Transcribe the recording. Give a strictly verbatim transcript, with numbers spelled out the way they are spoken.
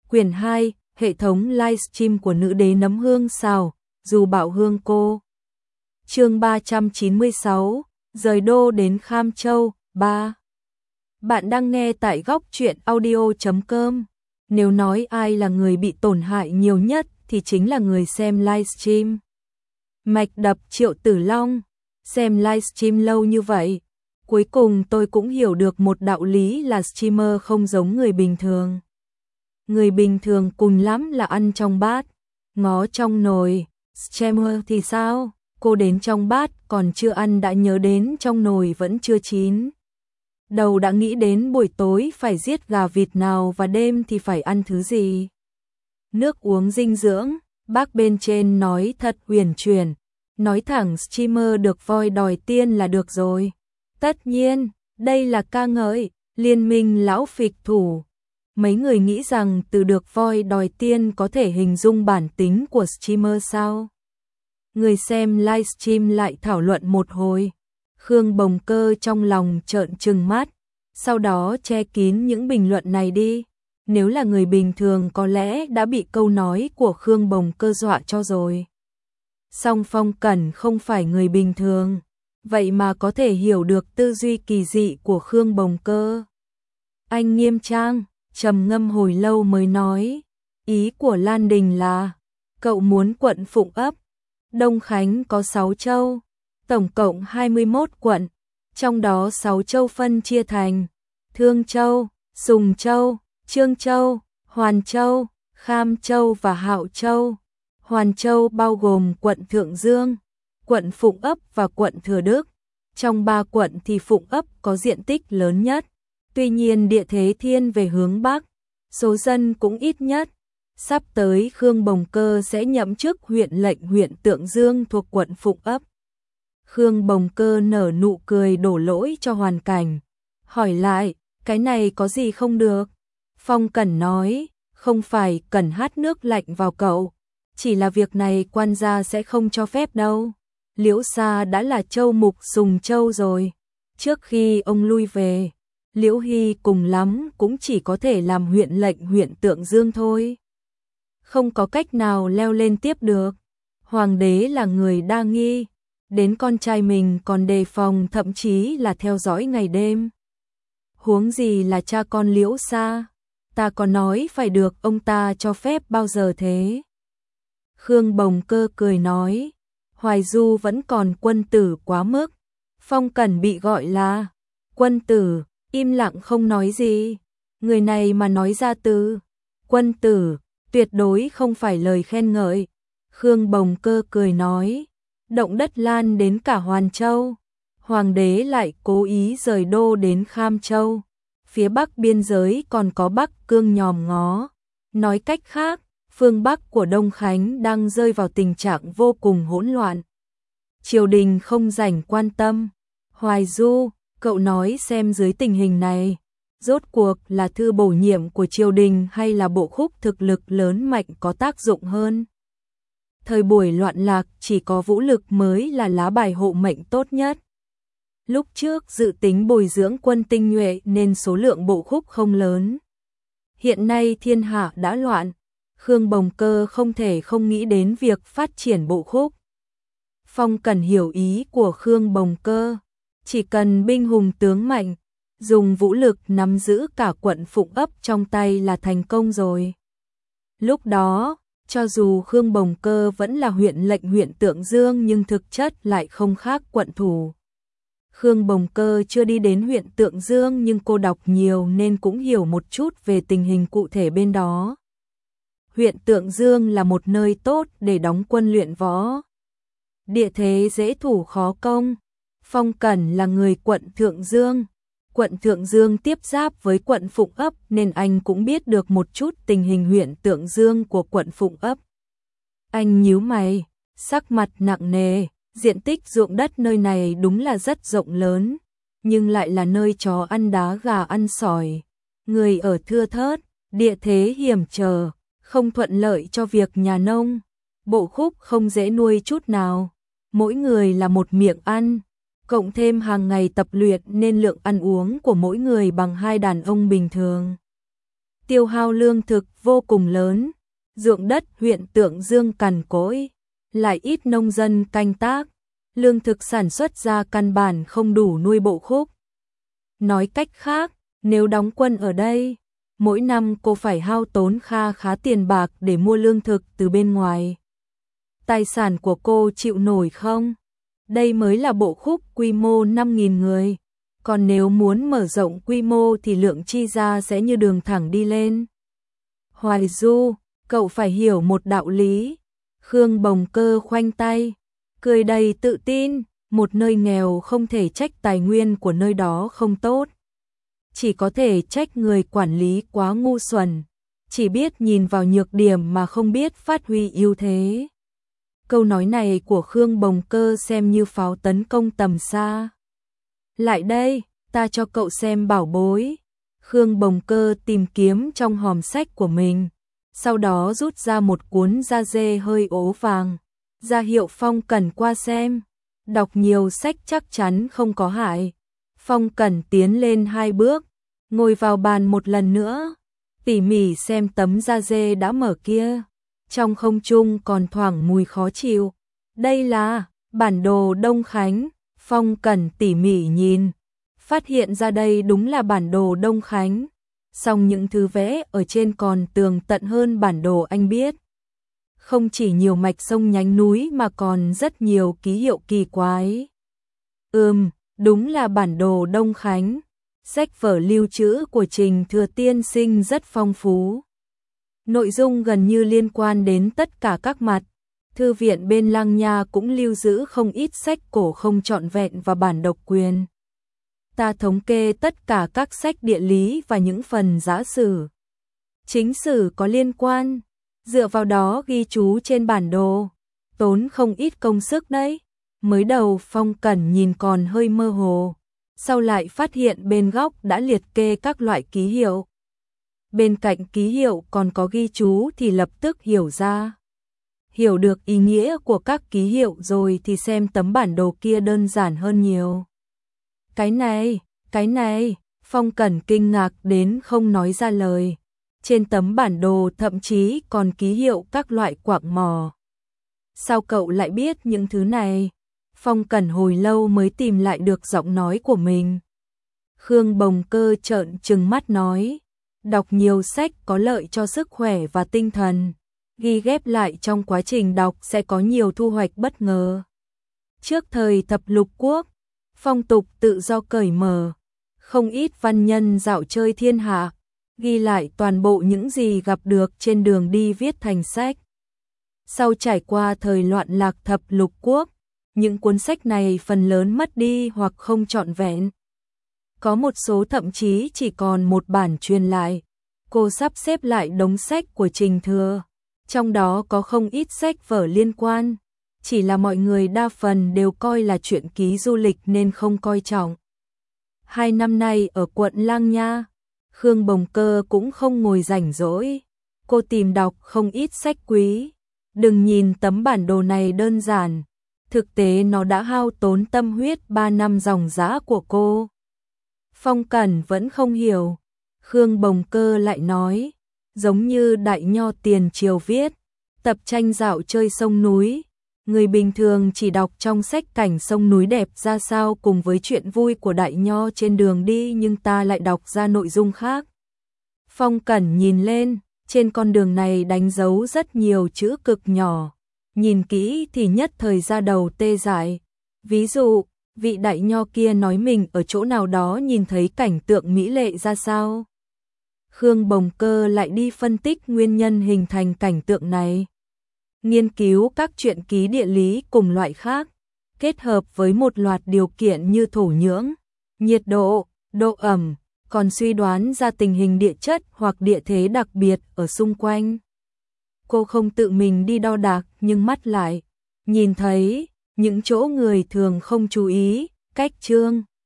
Quyển hai, hệ thống livestream của nữ đế nấm hương xào, dù bảo hương cô. Chương ba trăm chín mươi sáu, rời đô đến Kham Châu, ba. Bạn đang nghe tại góc truyện audio chấm com. Nếu nói ai là người bị tổn hại nhiều nhất thì chính là người xem livestream. Mạch đập Triệu Tử Long, xem livestream lâu như vậy, cuối cùng tôi cũng hiểu được một đạo lý là streamer không giống người bình thường. Người bình thường cùng lắm là ăn trong bát, ngó trong nồi, streamer thì sao? Cô đến trong bát còn chưa ăn đã nhớ đến trong nồi vẫn chưa chín. Đầu đã nghĩ đến buổi tối phải giết gà vịt nào và đêm thì phải ăn thứ gì. Nước uống dinh dưỡng, bác bên trên nói thật huyền chuyển, nói thẳng streamer được voi đòi tiên là được rồi. Tất nhiên, đây là ca ngợi, liên minh lão phịch thủ. Mấy người nghĩ rằng từ được voi đòi tiên có thể hình dung bản tính của streamer sao? Người xem livestream lại thảo luận một hồi. Khương Bồng Cơ trong lòng trợn trừng mắt, sau đó che kín những bình luận này đi. Nếu là người bình thường có lẽ đã bị câu nói của Khương Bồng Cơ dọa cho rồi. Song Phong Cẩn không phải người bình thường, vậy mà có thể hiểu được tư duy kỳ dị của Khương Bồng Cơ. Anh nghiêm trang, trầm ngâm hồi lâu mới nói, ý của Lan Đình là, cậu muốn quận Phụng Ấp. Đông Khánh có sáu châu, tổng cộng hai mươi mốt quận, trong đó sáu châu phân chia thành Thương Châu, Sùng Châu, Trương Châu, Hoàn Châu, Kham Châu và Hạo Châu. Hoàn Châu bao gồm quận Thượng Dương, quận Phụng Ấp và quận Thừa Đức. Trong ba quận thì Phụng Ấp có diện tích lớn nhất, tuy nhiên địa thế thiên về hướng Bắc, số dân cũng ít nhất. Sắp tới Khương Bồng Cơ sẽ nhậm chức huyện lệnh huyện Tượng Dương thuộc quận Phụng Ấp. Khương Bồng Cơ nở nụ cười đổ lỗi cho hoàn cảnh, hỏi lại, cái này có gì không được? Phong Cẩn nói, không phải cần hát nước lạnh vào cậu, chỉ là việc này quan gia sẽ không cho phép đâu. Liễu Sa đã là châu mục Sùng Châu rồi, trước khi ông lui về, Liễu Hy cùng lắm cũng chỉ có thể làm huyện lệnh huyện Tượng Dương thôi. Không có cách nào leo lên tiếp được. Hoàng đế là người đa nghi, đến con trai mình còn đề phòng, thậm chí là theo dõi ngày đêm. Huống gì là cha con Liễu Sa, ta có nói phải được ông ta cho phép bao giờ thế? Khương Bồng Cơ cười nói, Hoài Du vẫn còn quân tử quá mức. Phong Cẩn bị gọi là quân tử, im lặng không nói gì. Người này mà nói ra từ quân tử, tuyệt đối không phải lời khen ngợi. Khương Bồng Cơ cười nói, động đất lan đến cả Hoàn Châu, hoàng đế lại cố ý rời đô đến Kham Châu, phía bắc biên giới còn có Bắc Cương nhòm ngó. Nói cách khác, phương Bắc của Đông Khánh đang rơi vào tình trạng vô cùng hỗn loạn. Triều đình không rảnh quan tâm. Hoài Du, cậu nói xem dưới tình hình này, rốt cuộc là thư bổ nhiệm của triều đình hay là bộ khúc thực lực lớn mạnh có tác dụng hơn? Thời buổi loạn lạc chỉ có vũ lực mới là lá bài hộ mệnh tốt nhất. Lúc trước dự tính bồi dưỡng quân tinh nhuệ nên số lượng bộ khúc không lớn. Hiện nay thiên hạ đã loạn, Khương Bồng Cơ không thể không nghĩ đến việc phát triển bộ khúc. Phong Cẩn hiểu ý của Khương Bồng Cơ, chỉ cần binh hùng tướng mạnh, dùng vũ lực nắm giữ cả quận Phụng Ấp trong tay là thành công rồi. Lúc đó, cho dù Khương Bồng Cơ vẫn là huyện lệnh huyện Tượng Dương nhưng thực chất lại không khác quận thủ. Khương Bồng Cơ chưa đi đến huyện Tượng Dương nhưng cô đọc nhiều nên cũng hiểu một chút về tình hình cụ thể bên đó. Huyện Tượng Dương là một nơi tốt để đóng quân luyện võ. Địa thế dễ thủ khó công. Phong Cẩn là người quận Thượng Dương. Quận Thượng Dương tiếp giáp với quận Phụng Ấp nên anh cũng biết được một chút tình hình huyện Tượng Dương của quận Phụng Ấp. Anh nhíu mày, sắc mặt nặng nề, diện tích ruộng đất nơi này đúng là rất rộng lớn, nhưng lại là nơi chó ăn đá gà ăn sỏi. Người ở thưa thớt, địa thế hiểm trở, không thuận lợi cho việc nhà nông. Bộ khúc không dễ nuôi chút nào, mỗi người là một miệng ăn. Cộng thêm hàng ngày tập luyện nên lượng ăn uống của mỗi người bằng hai đàn ông bình thường. tiêu hao lương thực vô cùng lớn, ruộng đất huyện Tượng Dương cằn cỗi, lại ít nông dân canh tác, lương thực sản xuất ra căn bản không đủ nuôi bộ khúc. Nói cách khác, nếu đóng quân ở đây, mỗi năm cô phải hao tốn kha khá tiền bạc để mua lương thực từ bên ngoài. Tài sản của cô chịu nổi không? Đây mới là bộ khúc quy mô năm nghìn người, còn nếu muốn mở rộng quy mô thì lượng chi ra sẽ như đường thẳng đi lên. Hoài Du, cậu phải hiểu một đạo lý. Khương Bồng Cơ khoanh tay, cười đầy tự tin, một nơi nghèo không thể trách tài nguyên của nơi đó không tốt. Chỉ có thể trách người quản lý quá ngu xuẩn, chỉ biết nhìn vào nhược điểm mà không biết phát huy ưu thế. Câu nói này của Khương Bồng Cơ xem như pháo tấn công tầm xa. Lại đây, ta cho cậu xem bảo bối. Khương Bồng Cơ tìm kiếm trong hòm sách của mình, sau đó rút ra một cuốn da dê hơi ố vàng, ra hiệu Phong Cẩn qua xem. Đọc nhiều sách chắc chắn không có hại. Phong Cẩn tiến lên hai bước, ngồi vào bàn một lần nữa, tỉ mỉ xem tấm da dê đã mở kia. Trong không trung còn thoảng mùi khó chịu. Đây là bản đồ Đông Khánh. Phong Cẩn tỉ mỉ nhìn, phát hiện ra đây đúng là bản đồ Đông Khánh. Song những thứ vẽ ở trên còn tường tận hơn bản đồ anh biết. Không chỉ nhiều mạch sông nhánh núi mà còn rất nhiều ký hiệu kỳ quái. Ừm, đúng là bản đồ Đông Khánh. Sách vở lưu trữ của Trình Thừa tiên sinh rất phong phú. Nội dung gần như liên quan đến tất cả các mặt. Thư viện bên Lăng Nha cũng lưu giữ không ít sách cổ không trọn vẹn và bản độc quyền. Ta thống kê tất cả các sách địa lý và những phần giả sử, chính sử có liên quan, dựa vào đó ghi chú trên bản đồ, tốn không ít công sức đấy. Mới đầu Phong Cẩn nhìn còn hơi mơ hồ, sau lại phát hiện bên góc đã liệt kê các loại ký hiệu. Bên cạnh ký hiệu còn có ghi chú thì lập tức hiểu ra. Hiểu được ý nghĩa của các ký hiệu rồi thì xem tấm bản đồ kia đơn giản hơn nhiều. Cái này, cái này, Phong Cẩn kinh ngạc đến không nói ra lời. Trên tấm bản đồ thậm chí còn ký hiệu các loại quặng mỏ. Sao cậu lại biết những thứ này? Phong Cẩn hồi lâu mới tìm lại được giọng nói của mình. Khương Bồng Cơ trợn trừng mắt nói, đọc nhiều sách có lợi cho sức khỏe và tinh thần. Ghi ghép lại trong quá trình đọc sẽ có nhiều thu hoạch bất ngờ. Trước thời thập lục quốc, phong tục tự do cởi mở, không ít văn nhân dạo chơi thiên hạ, ghi lại toàn bộ những gì gặp được trên đường đi viết thành sách. Sau trải qua thời loạn lạc thập lục quốc, những cuốn sách này phần lớn mất đi hoặc không trọn vẹn. Có một số thậm chí chỉ còn một bản truyền lại. Cô sắp xếp lại đống sách của Trình Thừa, trong đó có không ít sách vở liên quan, chỉ là mọi người đa phần đều coi là truyện ký du lịch nên không coi trọng. Hai năm nay ở quận Lăng Nha, Khương Bồng Cơ cũng không ngồi rảnh rỗi, cô tìm đọc không ít sách quý. Đừng nhìn tấm bản đồ này đơn giản, thực tế nó đã hao tốn tâm huyết ba năm dòng dã của cô. Phong Cẩn vẫn không hiểu. Khương Bồng Cơ lại nói, giống như Đại Nho tiền triều viết, tập tranh dạo chơi sông núi. Người bình thường chỉ đọc trong sách cảnh sông núi đẹp ra sao cùng với chuyện vui của Đại Nho trên đường đi, nhưng ta lại đọc ra nội dung khác. Phong Cẩn nhìn lên, trên con đường này đánh dấu rất nhiều chữ cực nhỏ. Nhìn kỹ thì nhất thời ra đầu tê dại. Ví dụ, vị Đại Nho kia nói mình ở chỗ nào đó nhìn thấy cảnh tượng mỹ lệ ra sao. Khương Bồng Cơ lại đi phân tích nguyên nhân hình thành cảnh tượng này. Nghiên cứu các truyện ký địa lý cùng loại khác, kết hợp với một loạt điều kiện như thổ nhưỡng, nhiệt độ, độ ẩm, còn suy đoán ra tình hình địa chất hoặc địa thế đặc biệt ở xung quanh. Cô không tự mình đi đo đạc nhưng mắt lại nhìn thấy những chỗ người thường không chú ý, cách chương